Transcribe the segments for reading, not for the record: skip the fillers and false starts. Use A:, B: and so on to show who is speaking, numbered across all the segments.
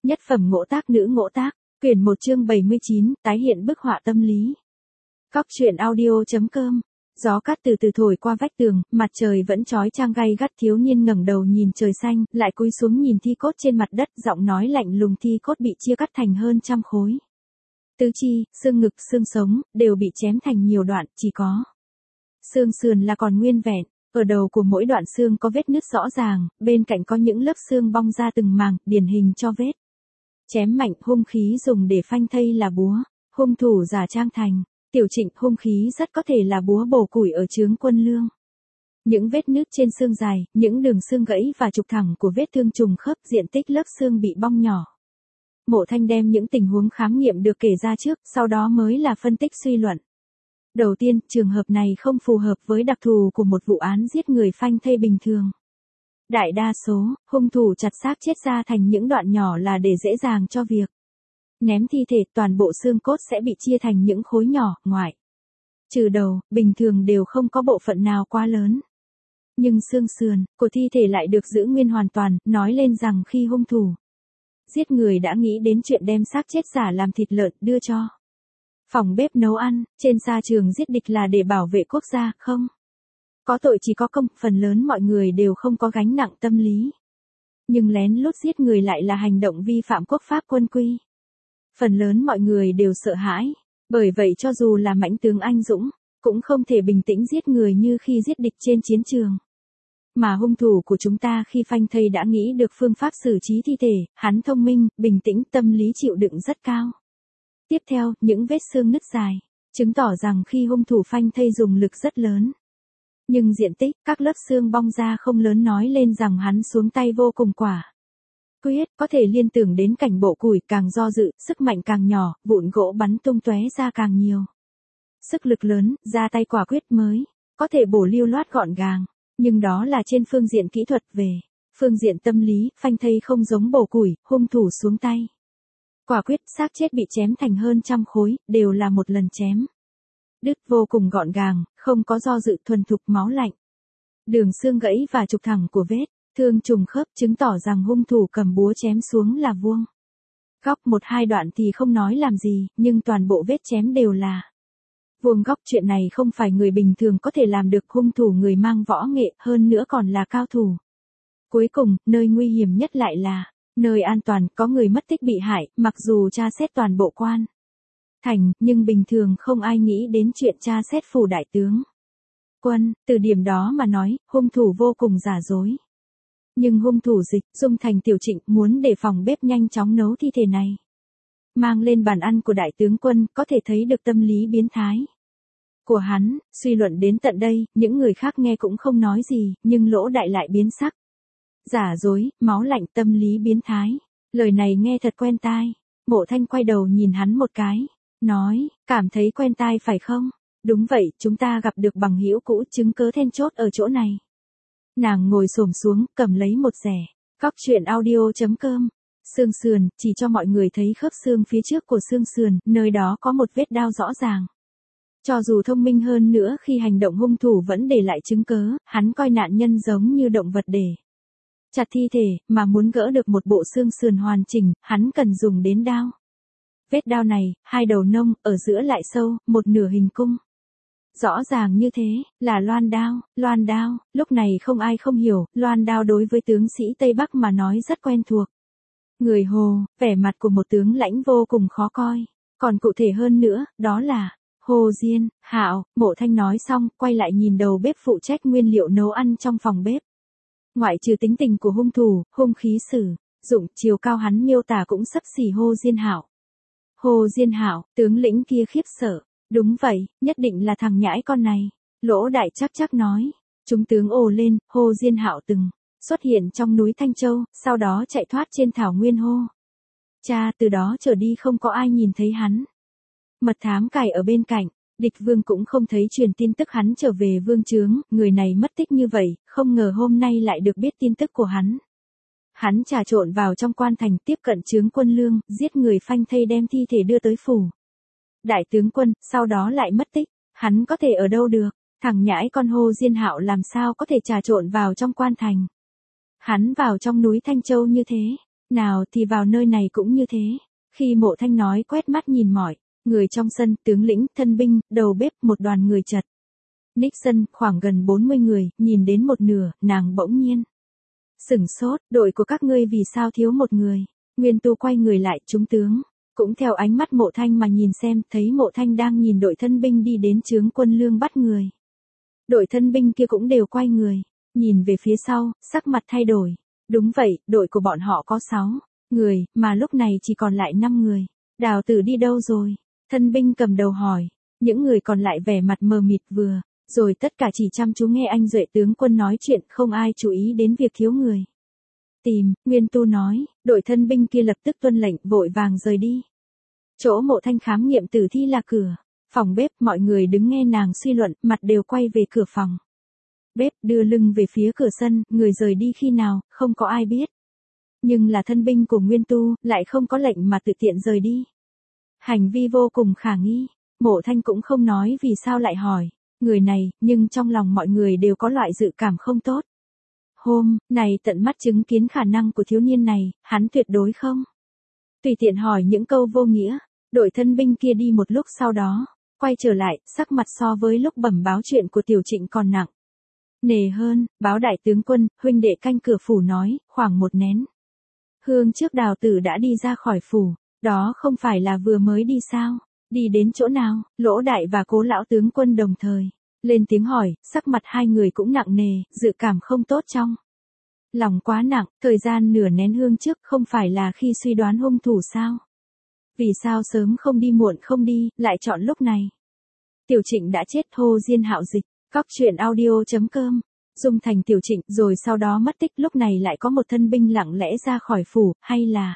A: Nhất phẩm ngỗ tác nữ ngỗ tác, quyển 1 chương 79, tái hiện bức họa tâm lý. Cóc truyện audio.com. Gió cát từ từ thổi qua vách tường, mặt trời vẫn chói chang gay gắt, thiếu niên ngẩng đầu nhìn trời xanh, lại cúi xuống nhìn thi cốt trên mặt đất, giọng nói lạnh lùng, thi cốt bị chia cắt thành hơn trăm khối. Tứ chi, xương ngực, xương sống, đều bị chém thành nhiều đoạn, chỉ có xương sườn là còn nguyên vẹn. Ở đầu của mỗi đoạn xương có vết nứt rõ ràng, bên cạnh có những lớp xương bong ra từng mảng, điển hình cho vết chém mạnh. Hung khí dùng để phanh thây là búa, hung thủ giả trang thành Tiểu Trịnh. Hung khí rất có thể là búa bổ củi ở Chướng Quân Lương. Những vết nứt trên xương dài, những đường xương gãy và trục thẳng của vết thương trùng khớp, diện tích lớp xương bị bong nhỏ. Mộ Thanh đem những tình huống khám nghiệm được kể ra trước, sau đó mới là phân tích suy luận. Đầu tiên, trường hợp này không phù hợp với đặc thù của một vụ án giết người phanh thây bình thường. Đại đa số, hung thủ chặt xác chết ra thành những đoạn nhỏ là để dễ dàng cho việc ném thi thể. Toàn bộ xương cốt sẽ bị chia thành những khối nhỏ, ngoại trừ đầu, bình thường đều không có bộ phận nào quá lớn. Nhưng xương sườn của thi thể lại được giữ nguyên hoàn toàn, nói lên rằng khi hung thủ giết người đã nghĩ đến chuyện đem xác chết giả làm thịt lợn đưa cho phòng bếp nấu ăn. Trên sa trường giết địch là để bảo vệ quốc gia, không có tội chỉ có công. Phần lớn mọi người đều không có gánh nặng tâm lý. Nhưng lén lút giết người lại là hành động vi phạm quốc pháp quân quy. Phần lớn mọi người đều sợ hãi. Bởi vậy cho dù là mãnh tướng anh dũng, cũng không thể bình tĩnh giết người như khi giết địch trên chiến trường. Mà hung thủ của chúng ta khi phanh thây đã nghĩ được phương pháp xử trí thi thể, hắn thông minh, bình tĩnh, tâm lý chịu đựng rất cao. Tiếp theo, những vết xương nứt dài, chứng tỏ rằng khi hung thủ phanh thây dùng lực rất lớn. Nhưng diện tích, các lớp xương bong ra không lớn, nói lên rằng hắn xuống tay vô cùng quả quyết. Có thể liên tưởng đến cảnh bổ củi, càng do dự, sức mạnh càng nhỏ, vụn gỗ bắn tung tóe ra càng nhiều. Sức lực lớn, ra tay quả quyết mới có thể bổ lưu loát gọn gàng. Nhưng đó là trên phương diện kỹ thuật. Về phương diện tâm lý, phanh thây không giống bổ củi, hung thủ xuống tay quả quyết, xác chết bị chém thành hơn trăm khối, đều là một lần chém đứt vô cùng gọn gàng, không có do dự, thuần thục, máu lạnh. Đường xương gãy và trục thẳng của vết thương trùng khớp chứng tỏ rằng hung thủ cầm búa chém xuống là vuông góc. Một hai đoạn thì không nói làm gì, nhưng toàn bộ vết chém đều là vuông góc. Chuyện này không phải người bình thường có thể làm được. Hung thủ người mang võ nghệ, hơn nữa còn là cao thủ. Cuối cùng, nơi nguy hiểm nhất lại là nơi an toàn, có người mất tích bị hại. Mặc dù tra xét toàn bộ quan thành, nhưng bình thường không ai nghĩ đến chuyện tra xét phủ đại tướng quân. Từ điểm đó mà nói, hung thủ vô cùng giả dối. Nhưng hung thủ dịch dung thành Tiểu Trịnh, muốn để phòng bếp nhanh chóng nấu thi thể này mang lên bàn ăn của đại tướng quân, có thể thấy được tâm lý biến thái của hắn. Suy luận đến tận đây, những người khác nghe cũng không nói gì, nhưng Lỗ Đại lại biến sắc. Giả dối, máu lạnh, tâm lý biến thái. Lời này nghe thật quen tai. Mộ Thanh quay đầu nhìn hắn một cái, nói, cảm thấy quen tai phải không? Đúng vậy, chúng ta gặp được bằng hữu cũ, chứng cớ then chốt ở chỗ này. Nàng ngồi xổm xuống, cầm lấy một rẻ. Cóc truyện audio.com. Xương sườn, chỉ cho mọi người thấy khớp xương phía trước của xương sườn, nơi đó có một vết đao rõ ràng. Cho dù thông minh hơn nữa, khi hành động hung thủ vẫn để lại chứng cớ. Hắn coi nạn nhân giống như động vật để chặt thi thể, mà muốn gỡ được một bộ xương sườn hoàn chỉnh, hắn cần dùng đến đao. Vết đao này, hai đầu nông, ở giữa lại sâu, một nửa hình cung. Rõ ràng như thế, là loan đao. Loan đao, lúc này không ai không hiểu, loan đao đối với tướng sĩ Tây Bắc mà nói rất quen thuộc. Người Hồ, vẻ mặt của một tướng lãnh vô cùng khó coi. Còn cụ thể hơn nữa, đó là Hồ Diên Hạo. Mộ Thanh nói xong, quay lại nhìn đầu bếp phụ trách nguyên liệu nấu ăn trong phòng bếp. Ngoại trừ tính tình của hung thủ, hung khí sử dụng, chiều cao hắn miêu tả cũng xấp xỉ Hồ Diên Hạo. Hồ Diên Hạo, tướng lĩnh kia khiếp sợ. Đúng vậy, nhất định là thằng nhãi con này. Lỗ Đại chắc nói. Chúng tướng ồ lên. Hồ Diên Hạo từng xuất hiện trong núi Thanh Châu, sau đó chạy thoát trên thảo nguyên Hô Cha, từ đó trở đi không có ai nhìn thấy hắn. Mật thám cài ở bên cạnh, địch vương cũng không thấy truyền tin tức hắn trở về vương trướng. Người này mất tích như vậy, không ngờ hôm nay lại được biết tin tức của hắn. Hắn trà trộn vào trong quan thành, tiếp cận Chướng Quân Lương, giết người phanh thây, đem thi thể đưa tới phủ đại tướng quân, sau đó lại mất tích. Hắn có thể ở đâu được? Thằng nhãi con Hồ Diên Hạo làm sao có thể trà trộn vào trong quan thành? Hắn vào trong núi Thanh Châu như thế, Nào thì vào nơi này cũng như thế. Khi Mộ Thanh nói quét mắt nhìn mọi người trong sân, tướng lĩnh, thân binh, đầu bếp, một đoàn người chật. Nixon, khoảng gần 40 người, nhìn đến một nửa, nàng bỗng nhiên sửng sốt, đội của các ngươi vì sao thiếu một người. Nguyên Tu quay người lại, chúng tướng cũng theo ánh mắt Mộ Thanh mà nhìn xem, thấy Mộ Thanh đang nhìn đội thân binh đi đến chướng quân lương bắt người. Đội thân binh kia cũng đều quay người, nhìn về phía sau, sắc mặt thay đổi. Đúng vậy, đội của bọn họ có 6 người, mà lúc này chỉ còn lại 5 người. Đào Tử đi đâu rồi? Thân binh cầm đầu hỏi. Những người còn lại vẻ mặt mờ mịt vừa rồi tất cả chỉ chăm chú nghe anh Duệ tướng quân nói chuyện, không ai chú ý đến việc thiếu người. Tìm, Nguyên Tu nói, đội thân binh kia lập tức tuân lệnh, vội vàng rời đi. Chỗ Mộ Thanh khám nghiệm tử thi là cửa phòng bếp, mọi người đứng nghe nàng suy luận, mặt đều quay về cửa phòng bếp, đưa lưng về phía cửa sân, người rời đi khi nào, không có ai biết. Nhưng là thân binh của Nguyên Tu, lại không có lệnh mà tự tiện rời đi. Hành vi vô cùng khả nghi, Mộ Thanh cũng không nói vì sao lại hỏi người này, nhưng trong lòng mọi người đều có loại dự cảm không tốt. Hôm này tận mắt chứng kiến khả năng của thiếu niên này, hắn tuyệt đối không tùy tiện hỏi những câu vô nghĩa. Đội thân binh kia đi một lúc sau đó, quay trở lại, sắc mặt so với lúc bẩm báo chuyện của Tiểu Trịnh còn nặng nề hơn. Báo đại tướng quân, huynh đệ canh cửa phủ nói, khoảng một nén hương trước Đào Tử đã đi ra khỏi phủ. Đó không phải là vừa mới đi sao? Đi đến chỗ nào? Lỗ đại và Cố lão tướng quân đồng thời lên tiếng hỏi, sắc mặt hai người cũng nặng nề, dự cảm không tốt trong lòng quá nặng. Thời gian nửa nén hương trước không phải là khi suy đoán hung thủ sao? Vì sao sớm không đi muộn không đi, lại chọn lúc này? Tiểu Trịnh đã chết. Hồ Diên Hạo dịch, Cóc truyện audio.com. Dung thành Tiểu Trịnh, rồi sau đó mất tích, lúc này lại có một thân binh lặng lẽ ra khỏi phủ, hay là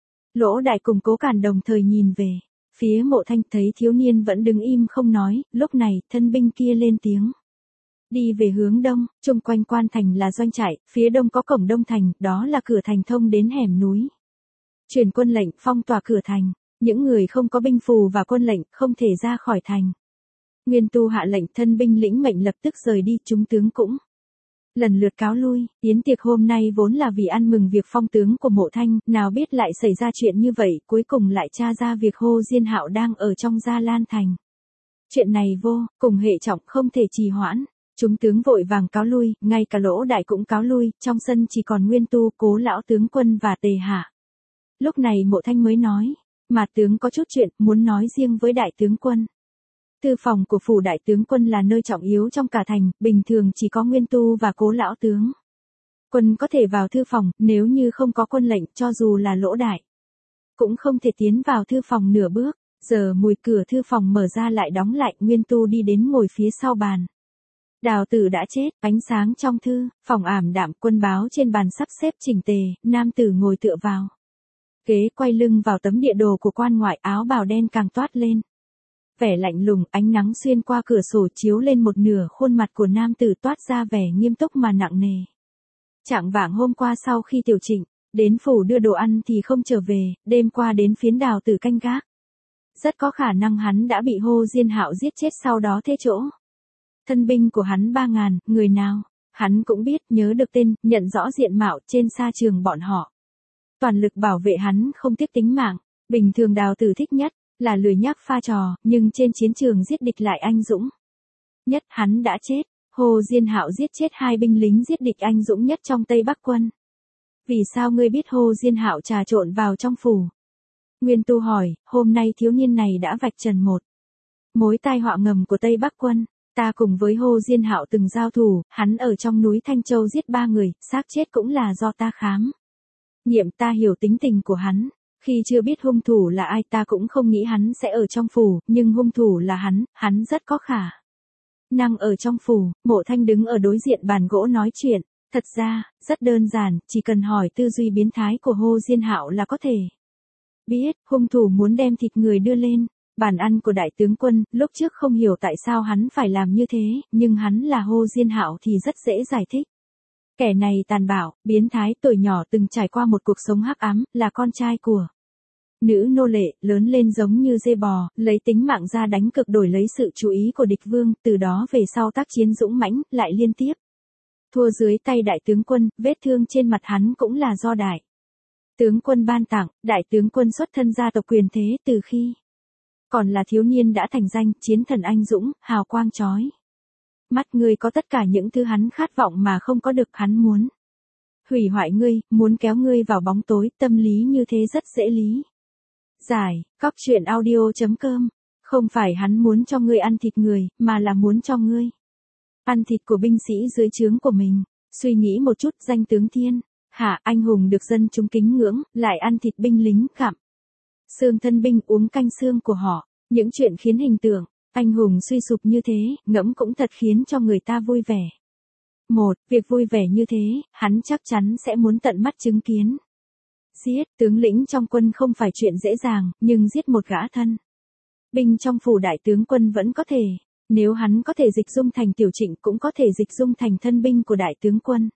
A: Lỗ đại cùng Cố Càn đồng thời nhìn về phía Mộ Thanh, thấy thiếu niên vẫn đứng im không nói, lúc này, thân binh kia lên tiếng. Đi về hướng đông, chung quanh quan thành là doanh trại, phía đông có cổng Đông Thành, đó là cửa thành thông đến hẻm núi. Truyền quân lệnh, phong tỏa cửa thành, những người không có binh phù và quân lệnh, không thể ra khỏi thành. Nguyên Tu hạ lệnh, thân binh lĩnh mệnh lập tức rời đi, chúng tướng cũng lần lượt cáo lui. Yến tiệc hôm nay vốn là vì ăn mừng việc phong tướng của Mộ Thanh, nào biết lại xảy ra chuyện như vậy, cuối cùng lại tra ra việc Hồ Diên Hạo đang ở trong Gia Lan Thành. Chuyện này vô cùng hệ trọng, không thể trì hoãn. Chúng tướng vội vàng cáo lui, ngay cả Lỗ đại cũng cáo lui, trong sân chỉ còn Nguyên Tu, Cố lão tướng quân và Tề Hạ. Lúc này Mộ Thanh mới nói, mà tướng có chút chuyện muốn nói riêng với đại tướng quân. Thư phòng của phủ đại tướng quân là nơi trọng yếu trong cả thành, bình thường chỉ có Nguyên Tu và Cố lão tướng quân có thể vào thư phòng, nếu như không có quân lệnh, cho dù là Lỗ đại cũng không thể tiến vào thư phòng nửa bước. Giờ mùi cửa thư phòng mở ra lại đóng lại, Nguyên Tu đi đến ngồi phía sau bàn. Đào Tử đã chết, ánh sáng trong thư phòng ảm đạm, quân báo trên bàn sắp xếp chỉnh tề, nam tử ngồi tựa vào ghế, quay lưng vào tấm địa đồ của quan ngoại, áo bào đen càng toát lên vẻ lạnh lùng, ánh nắng xuyên qua cửa sổ chiếu lên một nửa khuôn mặt của nam tử, toát ra vẻ nghiêm túc mà nặng nề. Chạng vạng hôm qua sau khi Tiểu Trịnh đến phủ đưa đồ ăn thì không trở về, đêm qua đến phiến Đào Tử canh gác. Rất có khả năng hắn đã bị Hồ Diên Hạo giết chết, sau đó thế chỗ. Thân binh của hắn 3.000, người nào hắn cũng biết, nhớ được tên, nhận rõ diện mạo, trên sa trường bọn họ toàn lực bảo vệ hắn không tiếc tính mạng. Bình thường Đào Tử thích nhất là lười nhác pha trò, nhưng trên chiến trường giết địch lại anh dũng nhất. Hắn đã chết. Hồ Diên Hạo giết chết 2 binh lính giết địch anh dũng nhất trong Tây Bắc quân. Vì sao ngươi biết Hồ Diên Hạo trà trộn vào trong phủ? Nguyên Tu hỏi. Hôm nay thiếu niên này đã vạch trần một mối tai họa ngầm của Tây Bắc quân. Ta cùng với Hồ Diên Hạo từng giao thủ, hắn ở trong núi Thanh Châu giết 3 người, xác chết cũng là do ta khám nghiệm. Ta hiểu tính tình của hắn. Khi chưa biết hung thủ là ai, ta cũng không nghĩ hắn sẽ ở trong phủ, nhưng hung thủ là hắn rất có khả năng ở trong phủ. Mộ Thanh đứng ở đối diện bàn gỗ nói chuyện. Thật ra, rất đơn giản, chỉ cần hỏi tư duy biến thái của Hồ Diên Hạo là có thể biết. Hung thủ muốn đem thịt người đưa lên bàn ăn của đại tướng quân, lúc trước không hiểu tại sao hắn phải làm như thế, nhưng hắn là Hồ Diên Hạo thì rất dễ giải thích. Kẻ này tàn bạo, biến thái, tuổi nhỏ từng trải qua một cuộc sống hắc ám, là con trai của nữ nô lệ, lớn lên giống như dê bò, lấy tính mạng ra đánh cược đổi lấy sự chú ý của địch vương, từ đó về sau tác chiến dũng mãnh, lại liên tiếp thua dưới tay đại tướng quân, vết thương trên mặt hắn cũng là do đại Tướng quân ban tặng, đại tướng quân xuất thân gia tộc quyền thế từ khi còn là thiếu niên đã thành danh, chiến thần anh dũng, hào quang chói mắt ngươi, có tất cả những thứ hắn khát vọng mà không có được, hắn muốn hủy hoại ngươi, muốn kéo ngươi vào bóng tối, tâm lý như thế rất dễ lý giải. Cóc truyện audio.com. Không phải hắn muốn cho ngươi ăn thịt người, mà là muốn cho ngươi ăn thịt của binh sĩ dưới trướng của mình. Suy nghĩ một chút, danh tướng thiên hạ anh hùng được dân chúng kính ngưỡng, lại ăn thịt binh lính gặm xương thân binh, uống canh xương của họ. Những chuyện khiến hình tượng anh hùng suy sụp như thế, ngẫm cũng thật khiến cho người ta vui vẻ. Việc vui vẻ như thế, hắn chắc chắn sẽ muốn tận mắt chứng kiến. Giết tướng lĩnh trong quân không phải chuyện dễ dàng, nhưng giết một gã thân binh trong phủ đại tướng quân vẫn có thể. Nếu hắn có thể dịch dung thành Tiểu Trịnh, cũng có thể dịch dung thành thân binh của đại tướng quân.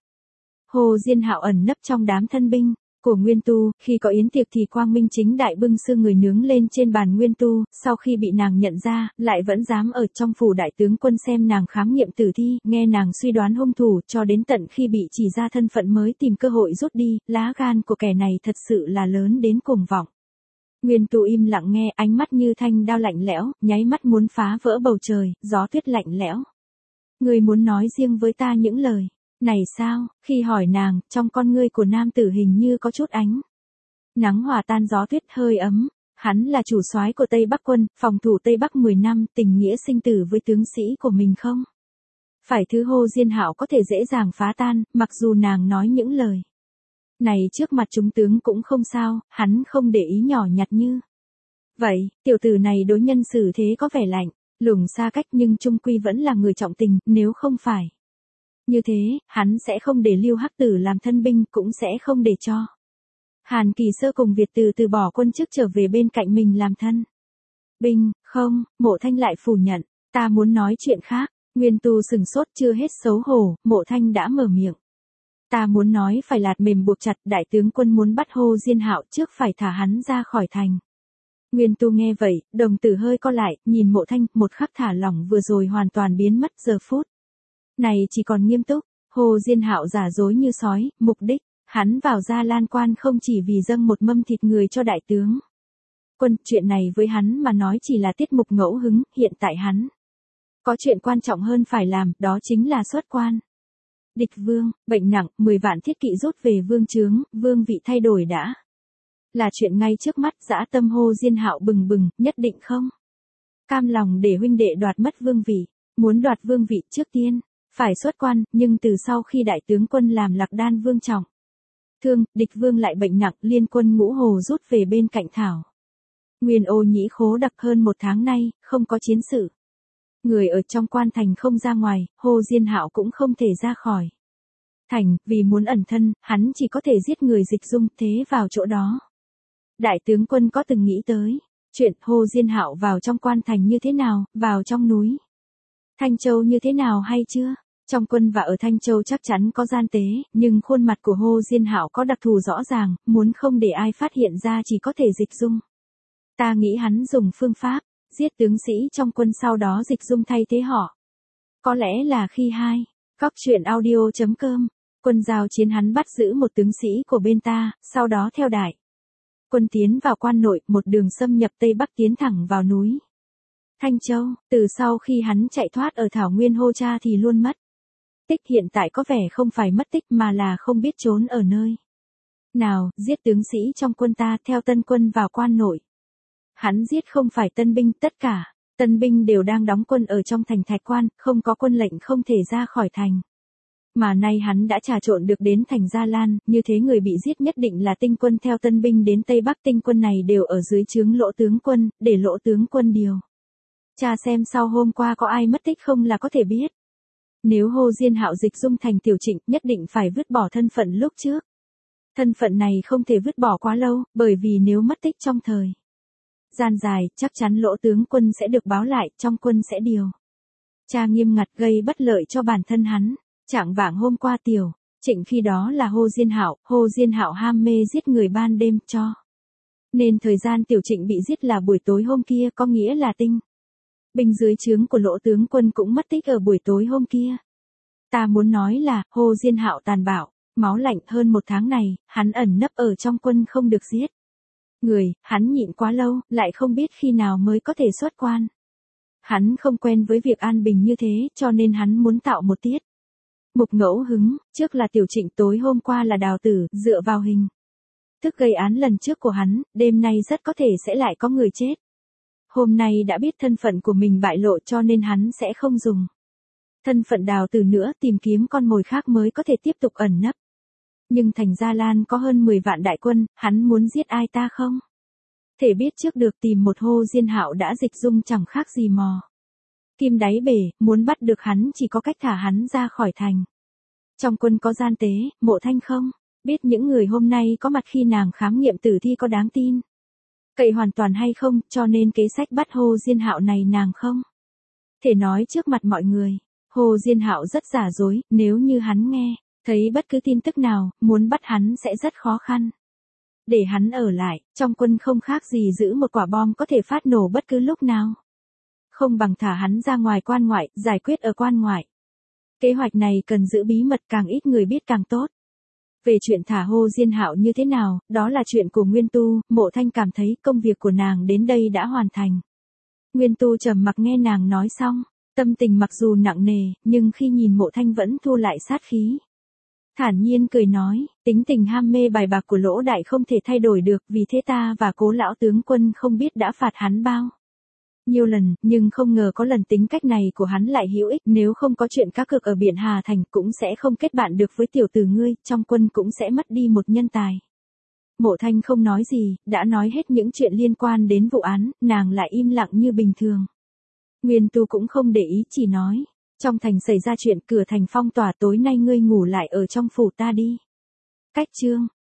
A: Hồ Diên Hạo ẩn nấp trong đám thân binh của Nguyên Tu, khi có yến tiệc thì quang minh chính đại bưng xương người nướng lên trên bàn Nguyên Tu, sau khi bị nàng nhận ra, lại vẫn dám ở trong phủ đại tướng quân xem nàng khám nghiệm tử thi, nghe nàng suy đoán hung thủ, cho đến tận khi bị chỉ ra thân phận mới tìm cơ hội rút đi. Lá gan của kẻ này thật sự là lớn đến cuồng vọng. Nguyên Tu im lặng nghe, ánh mắt như thanh đao lạnh lẽo, nháy mắt muốn phá vỡ bầu trời, gió tuyết lạnh lẽo. Ngươi muốn nói riêng với ta những lời này sao? Khi hỏi nàng, trong con ngươi của nam tử hình như có chút ánh nắng hòa tan gió tuyết hơi ấm. Hắn là chủ soái của Tây Bắc quân, phòng thủ Tây Bắc 10 năm, tình nghĩa sinh tử với tướng sĩ của mình không phải thứ Hồ Diên Hạo có thể dễ dàng phá tan. Mặc dù nàng nói những lời này trước mặt chúng tướng cũng không sao, hắn không để ý nhỏ nhặt như vậy. Tiểu tử này đối nhân xử thế có vẻ lạnh lùng xa cách, nhưng chung quy vẫn là người trọng tình. Nếu không phải như thế, hắn sẽ không để Lưu Hắc Tử làm thân binh, cũng sẽ không để cho Hàn Kỳ Sơ cùng Việt Từ từ bỏ quân chức trở về bên cạnh mình làm thân binh. Không, Mộ Thanh lại phủ nhận. Ta muốn nói chuyện khác. Nguyên Tu sừng sốt, chưa hết xấu hổ, Mộ Thanh đã mở miệng. Ta muốn nói phải lạt mềm buộc chặt, đại tướng quân muốn bắt Hồ Diên Hạo trước phải thả hắn ra khỏi thành. Nguyên Tu nghe vậy, đồng tử hơi co lại, nhìn Mộ Thanh, một khắc thả lỏng vừa rồi hoàn toàn biến mất, giờ phút này chỉ còn nghiêm túc. Hồ Diên Hạo giả dối như sói, mục đích hắn vào Gia Lan Quan không chỉ vì dâng một mâm thịt người cho đại tướng quân, chuyện này với hắn mà nói chỉ là tiết mục ngẫu hứng. Hiện tại hắn có chuyện quan trọng hơn phải làm, đó chính là xuất quan. Địch vương bệnh nặng, 10 vạn thiết kỵ rút về vương trướng, vương vị thay đổi đã là chuyện ngay trước mắt. Dã tâm Hồ Diên Hạo bừng bừng, nhất định không cam lòng để huynh đệ đoạt mất vương vị. Muốn đoạt vương vị trước tiên phải xuất quan, nhưng từ sau khi đại tướng quân làm Lạc Đan vương trọng thương, địch vương lại bệnh nặng, liên quân Ngũ Hồ rút về bên cạnh Thảo Nguyên Ô Nhĩ khố đặc hơn 1 tháng nay, không có chiến sự. Người ở trong quan thành không ra ngoài, Hồ Diên Hạo cũng không thể ra khỏi thành, vì muốn ẩn thân, hắn chỉ có thể giết người dịch dung. Thế vào chỗ đó, đại tướng quân có từng nghĩ tới chuyện Hồ Diên Hạo vào trong quan thành như thế nào, vào trong núi Thanh Châu như thế nào hay chưa? Trong quân và ở Thanh Châu chắc chắn có gian tế, nhưng khuôn mặt của Hồ Diên Hạo có đặc thù rõ ràng, muốn không để ai phát hiện ra chỉ có thể dịch dung. Ta nghĩ hắn dùng phương pháp giết tướng sĩ trong quân, sau đó dịch dung thay thế họ. Có lẽ là khi Cóc truyện audio.com, quân giao chiến hắn bắt giữ một tướng sĩ của bên ta, sau đó theo đại quân tiến vào quan nội, một đường xâm nhập Tây Bắc tiến thẳng vào núi Thanh Châu. Từ sau khi hắn chạy thoát ở Thảo Nguyên Hô Cha thì luôn mất tích, hiện tại có vẻ không phải mất tích mà là không biết trốn ở nơi nào. Giết tướng sĩ trong quân ta, theo tân quân vào quan nội. Hắn giết không phải tân binh, tất cả tân binh đều đang đóng quân ở trong thành Thạch Quan, không có quân lệnh không thể ra khỏi thành. Mà nay hắn đã trà trộn được đến thành Gia Lan, như thế người bị giết nhất định là tinh quân theo tân binh đến Tây Bắc. Tinh quân này đều ở dưới trướng Lỗ tướng quân, để Lỗ tướng quân điều tra xem sau hôm qua có ai mất tích không là có thể biết. Nếu Hồ Diên Hạo dịch dung thành Tiểu Trịnh, nhất định phải vứt bỏ thân phận lúc trước. Thân phận này không thể vứt bỏ quá lâu, bởi vì nếu mất tích trong thời gian dài, chắc chắn Lỗ tướng quân sẽ được báo lại, trong quân sẽ điều tra nghiêm ngặt, gây bất lợi cho bản thân hắn. Chạng vạng hôm qua Tiểu Trịnh khi đó là Hồ Diên Hạo ham mê giết người ban đêm, cho nên thời gian Tiểu Trịnh bị giết là buổi tối hôm kia, có nghĩa là tinh binh dưới trướng của Lỗ tướng quân cũng mất tích ở buổi tối hôm kia. Ta muốn nói là, Hồ Diên Hạo tàn bạo, Máu lạnh hơn 1 tháng này, hắn ẩn nấp ở trong quân không được giết. Người, hắn nhịn quá lâu, lại không biết khi nào mới có thể xuất quan. Hắn không quen với việc an bình như thế, cho nên hắn muốn tạo một tiết mục ngẫu hứng, trước là Tiểu Trịnh, tối hôm qua là Đào Tử, dựa vào hình thức gây án lần trước của hắn, đêm nay rất có thể sẽ lại có người chết. Hôm nay đã biết thân phận của mình bại lộ cho nên hắn sẽ không dùng thân phận Đào Tử nữa, tìm kiếm con mồi khác mới có thể tiếp tục ẩn nấp. Nhưng thành Gia Lan có hơn 10 vạn đại quân, hắn muốn giết ai ta không thể biết trước được, tìm một Hồ Diên Hạo đã dịch dung chẳng khác gì mò kim đáy bể, muốn bắt được hắn chỉ có cách thả hắn ra khỏi thành. Trong quân có gian tế, Mộ Thanh không biết những người hôm nay có mặt khi nàng khám nghiệm tử thi có đáng tin cậy hoàn toàn hay không, cho nên kế sách bắt Hồ Diên Hạo này nàng không thể nói trước mặt mọi người. Hồ Diên Hạo rất giả dối, nếu như hắn nghe thấy bất cứ tin tức nào, muốn bắt hắn sẽ rất khó khăn. Để hắn ở lại, trong quân không khác gì giữ một quả bom có thể phát nổ bất cứ lúc nào. Không bằng thả hắn ra ngoài quan ngoại, giải quyết ở quan ngoại. Kế hoạch này cần giữ bí mật, càng ít người biết càng tốt. Về chuyện thả Hồ Diên Hạo như thế nào, đó là chuyện của Nguyên Tu. Mộ Thanh cảm thấy công việc của nàng đến đây đã hoàn thành. Nguyên Tu trầm mặc nghe nàng nói xong, tâm tình mặc dù nặng nề, nhưng khi nhìn Mộ Thanh vẫn thu lại sát khí. Thản nhiên cười nói, tính tình ham mê bài bạc của Lỗ Đại không thể thay đổi được, vì thế ta và Cố lão tướng quân không biết đã phạt hắn bao nhiều lần, nhưng không ngờ có lần tính cách này của hắn lại hữu ích, nếu không có chuyện cá cược ở biển Hà Thành cũng sẽ không kết bạn được với tiểu tử ngươi, trong quân cũng sẽ mất đi một nhân tài. Mộ Thanh không nói gì, đã nói hết những chuyện liên quan đến vụ án, nàng lại im lặng như bình thường. Nguyên Tu cũng không để ý, chỉ nói, trong thành xảy ra chuyện, cửa thành phong tỏa, tối nay ngươi ngủ lại ở trong phủ ta đi. Cách chương